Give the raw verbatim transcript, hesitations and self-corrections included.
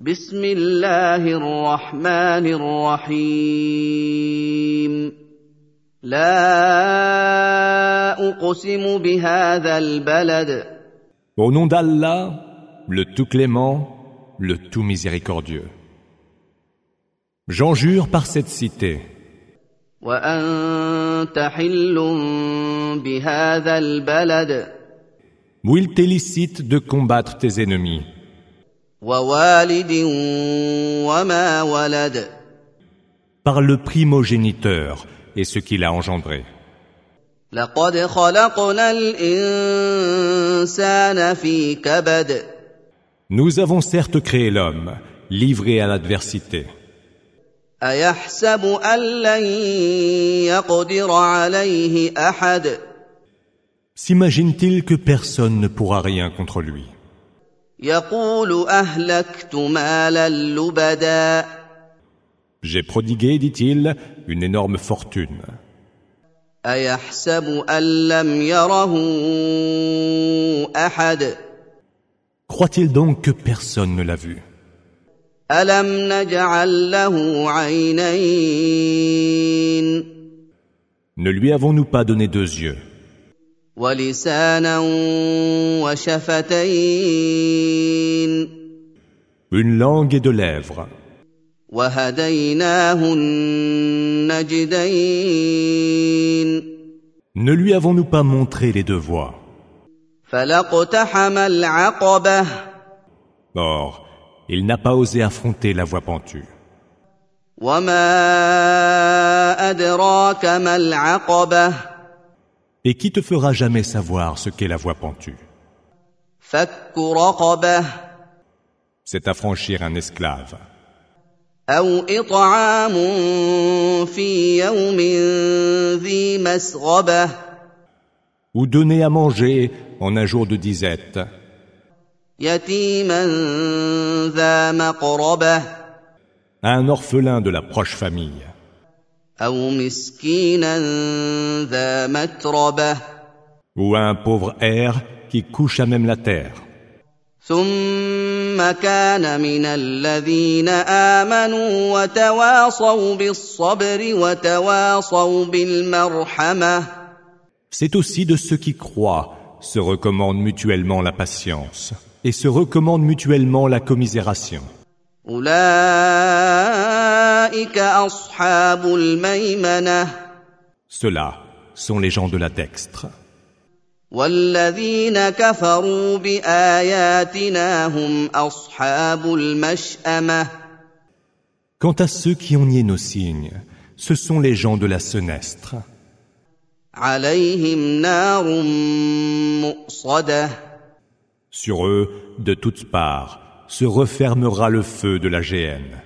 بسم الله الرحمن الرحيم لا أقسم بهذا البلد Au nom d'Allah, le tout clément, le tout miséricordieux. J'en jure par cette cité. وأنت حل بهذا البلد Où il t'élicite de combattre tes ennemis. ووالد وما ولد Par le primogéniteur et ce qu'il a engendré. لقد خلقنا الإنسان في كبد Nous avons certes créé l'homme, livré à l'adversité. أيحسب أن لن يقدر عليه أحد S'imagine-t-il que personne ne pourra rien contre lui? يقول أهلكت مالا لبدا J'ai prodigué, dit-il, une énorme fortune. أيحسب أن لم يره أحد Croit-il donc que personne ne l'a vu? ألم نجعل له عينين Ne lui avons-nous pas donné deux yeux, ولسانا وشفتين une langue et deux lèvres, وهديناه النجدين ne lui avons-nous pas montré les deux voies? فلاقتحم العقبة Or, il n'a pas osé affronter la voie pentue. وما أدراك ما العقبة Et qui te fera jamais savoir ce qu'est la voie pentue? فك رقبة C'est affranchir un esclave. أو إطعام في يوم ذي مسغبة Ou donner à manger en un jour de disette, يتيما ذا مقربة à un orphelin de la proche famille, أو مسكينا ذا متربة ou à un pauvre air qui couche à même la terre. ثم كان من الذين آمنوا وتواصوا بالصبر وتواصوا بالمرحمة C'est aussi de ceux qui croient, se recommandent mutuellement la patience et se recommandent mutuellement la commisération. أولئك أصحاب الميمنة Ceux-là sont les gens de la dextre. والذين كفروا بآياتنا هم أصحاب المشأمة Quant à ceux qui ont nié nos signes, ce sont les gens de la senestre. عليهم نار مؤصدة Sur eux, de toutes parts, se refermera le feu de la géhenne.